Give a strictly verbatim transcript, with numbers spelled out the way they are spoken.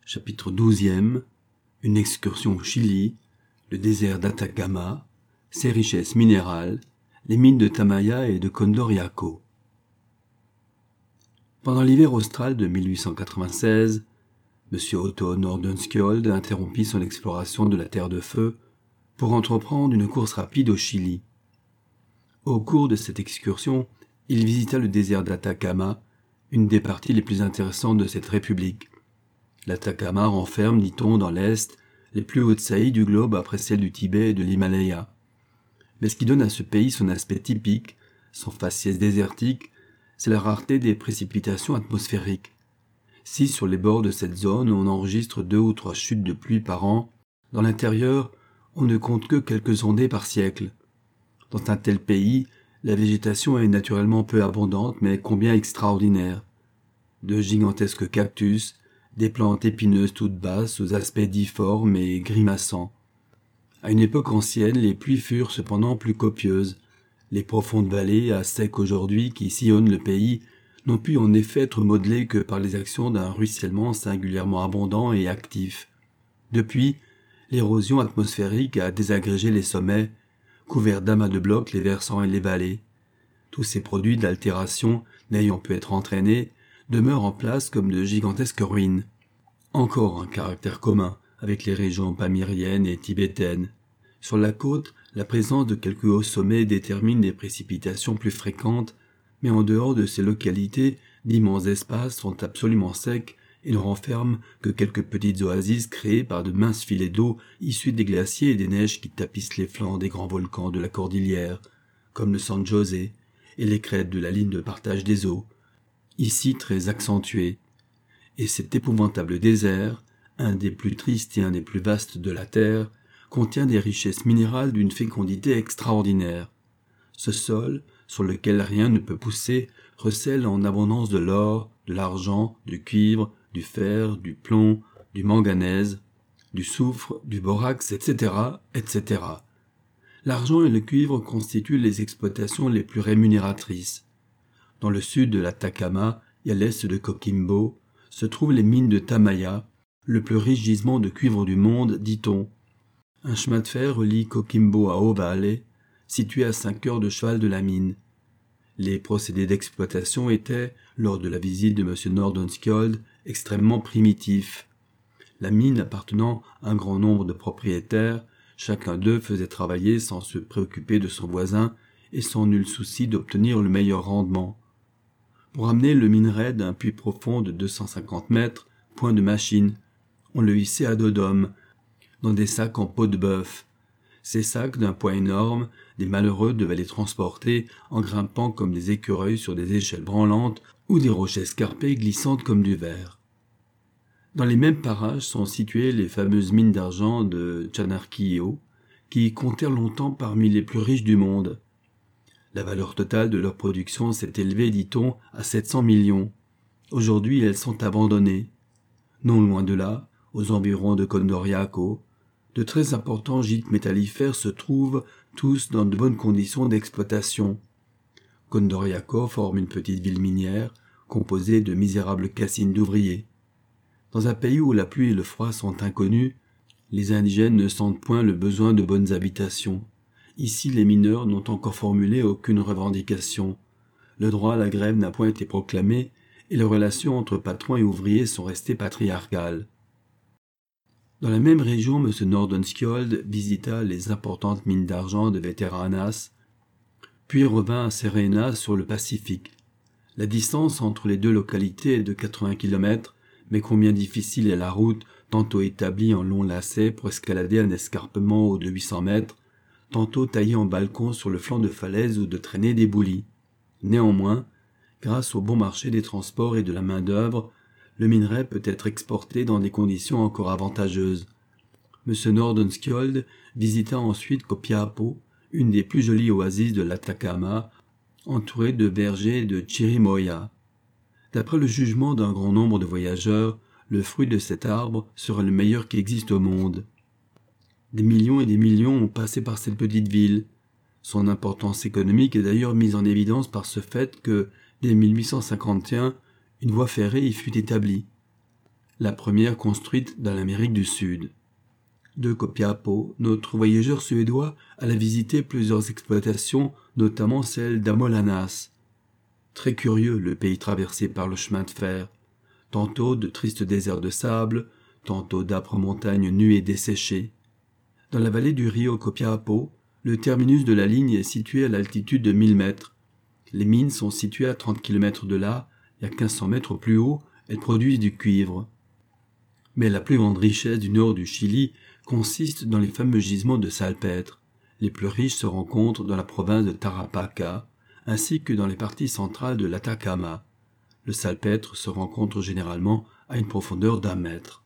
Chapitre douzième. Une excursion au Chili, le désert d'Atacama, ses richesses minérales, les mines de Tamaya et de Condoriaco. Pendant l'hiver austral de mille huit cent quatre-vingt-seize, M. Otto Nordenskjöld interrompit son exploration de la Terre de Feu pour entreprendre une course rapide au Chili. Au cours de cette excursion, il visita le désert d'Atacama, une des parties les plus intéressantes de cette république. L'Atacama renferme, dit-on, dans l'Est, les plus hautes saillies du globe après celles du Tibet et de l'Himalaya. Mais ce qui donne à ce pays son aspect typique, son faciès désertique, c'est la rareté des précipitations atmosphériques. Si sur les bords de cette zone on enregistre deux ou trois chutes de pluie par an, dans l'intérieur on ne compte que quelques ondées par siècle. Dans un tel pays, la végétation est naturellement peu abondante mais combien extraordinaire. De gigantesques cactus, des plantes épineuses toutes basses aux aspects difformes et grimaçants. À une époque ancienne, les pluies furent cependant plus copieuses. Les profondes vallées à sec aujourd'hui qui sillonnent le pays n'ont pu en effet être modelées que par les actions d'un ruissellement singulièrement abondant et actif. Depuis, l'érosion atmosphérique a désagrégé les sommets, couvert d'amas de blocs les versants et les vallées. Tous ces produits d'altération, n'ayant pu être entraînés, demeurent en place comme de gigantesques ruines. Encore un caractère commun avec les régions pamiriennes et tibétaines. Sur la côte, la présence de quelques hauts sommets détermine des précipitations plus fréquentes, mais en dehors de ces localités, d'immenses espaces sont absolument secs et ne renferment que quelques petites oasis créées par de minces filets d'eau issus des glaciers et des neiges qui tapissent les flancs des grands volcans de la cordillère, comme le San José et les crêtes de la ligne de partage des eaux, ici très accentuée. Et cet épouvantable désert, un des plus tristes et un des plus vastes de la Terre, contient des richesses minérales d'une fécondité extraordinaire. Ce sol, sur lequel rien ne peut pousser, recèle en abondance de l'or, de l'argent, du cuivre, du fer, du plomb, du manganèse, du soufre, du borax, et cetera, et cetera. L'argent et le cuivre constituent les exploitations les plus rémunératrices. Dans le sud de l'Atacama et à l'est de Coquimbo, se trouvent les mines de Tamaya, le plus riche gisement de cuivre du monde, dit-on. Un chemin de fer relie Coquimbo à Ovalle, situé à cinq heures de cheval de la mine. Les procédés d'exploitation étaient, lors de la visite de M. Nordenskjöld, extrêmement primitifs. La mine appartenant à un grand nombre de propriétaires, chacun d'eux faisait travailler sans se préoccuper de son voisin et sans nul souci d'obtenir le meilleur rendement. Pour amener le minerai d'un puits profond de deux cent cinquante mètres, point de machine, on le hissait à dos d'homme, dans des sacs en peau de bœuf. Ces sacs, d'un poids énorme, des malheureux devaient les transporter en grimpant comme des écureuils sur des échelles branlantes ou des rochers escarpés glissantes comme du verre. Dans les mêmes parages sont situées les fameuses mines d'argent de Chanarquillo, qui comptèrent longtemps parmi les plus riches du monde. La valeur totale de leur production s'est élevée, dit-on, à sept cents millions. Aujourd'hui, elles sont abandonnées. Non loin de là, aux environs de Condoriaco, de très importants gîtes métallifères se trouvent tous dans de bonnes conditions d'exploitation. Condoriaco forme une petite ville minière, composée de misérables cassines d'ouvriers. Dans un pays où la pluie et le froid sont inconnus, les indigènes ne sentent point le besoin de bonnes habitations. Ici, les mineurs n'ont encore formulé aucune revendication. Le droit à la grève n'a point été proclamé et les relations entre patrons et ouvriers sont restées patriarcales. Dans la même région, M. Nordenskjöld visita les importantes mines d'argent de Veteranas, puis revint à Serena sur le Pacifique. La distance entre les deux localités est de quatre-vingts kilomètres, mais combien difficile est la route, tantôt établie en longs lacets pour escalader un escarpement haut de huit cents mètres, tantôt taillé en balcon sur le flanc de falaise ou de traîner des boulis. Néanmoins, grâce au bon marché des transports et de la main-d'œuvre, le minerai peut être exporté dans des conditions encore avantageuses. M. Nordenskjöld visita ensuite Copiapo, une des plus jolies oasis de l'Atacama, entourée de vergers de chirimoya. D'après le jugement d'un grand nombre de voyageurs, le fruit de cet arbre sera le meilleur qui existe au monde. Des millions et des millions ont passé par cette petite ville. Son importance économique est d'ailleurs mise en évidence par ce fait que, dès mille huit cent cinquante et un, une voie ferrée y fut établie. la première construite dans l'Amérique du Sud. De Copiapo, notre voyageur suédois alla visiter plusieurs exploitations, notamment celle d'Amolanas. Très curieux, le pays traversé par le chemin de fer, tantôt de tristes déserts de sable, tantôt d'âpres montagnes nues et desséchées. Dans la vallée du Rio Copiapo, le terminus de la ligne est situé à l'altitude de mille mètres. Les mines sont situées à trente kilomètres de là, et à quinze cents mètres plus haut, elles produisent du cuivre. Mais la plus grande richesse du nord du Chili consiste dans les fameux gisements de salpêtre. Les plus riches se rencontrent dans la province de Tarapacá, ainsi que dans les parties centrales de l'Atacama. Le salpêtre se rencontre généralement à une profondeur d'un mètre.